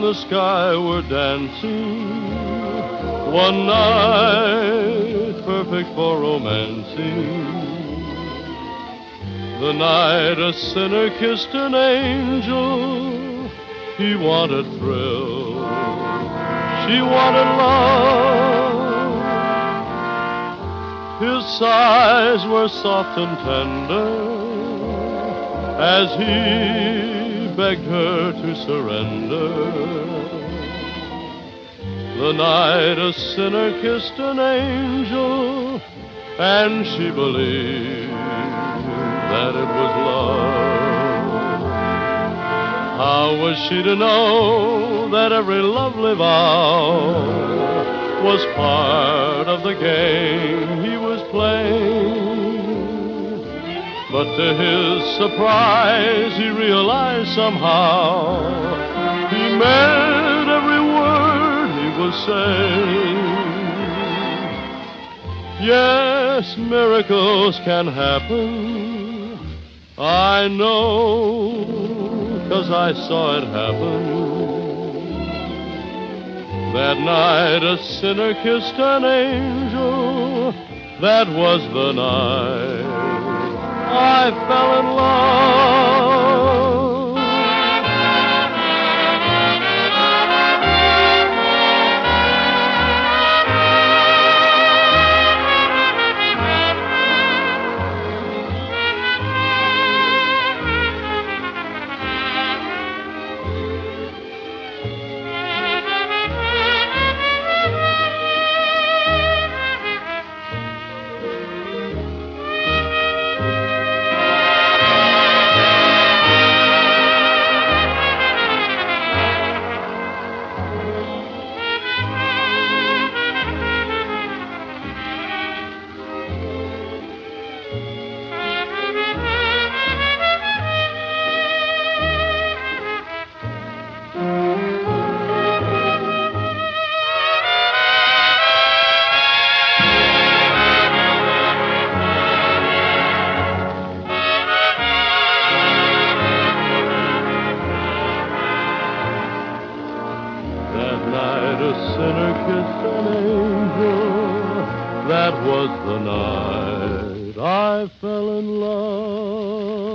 the sky were dancing. One night perfect for romancing. The night a sinner kissed an angel. He wanted thrill, she wanted love. His sighs were soft and tender as he begged her to surrender. The night a sinner kissed an angel, and she believed that it was love. How was she to know that every lovely vow was part of the game he was playing? But to his surprise, he realized somehow he meant every word he was saying. Yes, miracles can happen. I know, 'cause I saw it happen. That night a sinner kissed an angel. That was the night I fell in love. That night a sinner kissed an angel. That was the night I fell in love.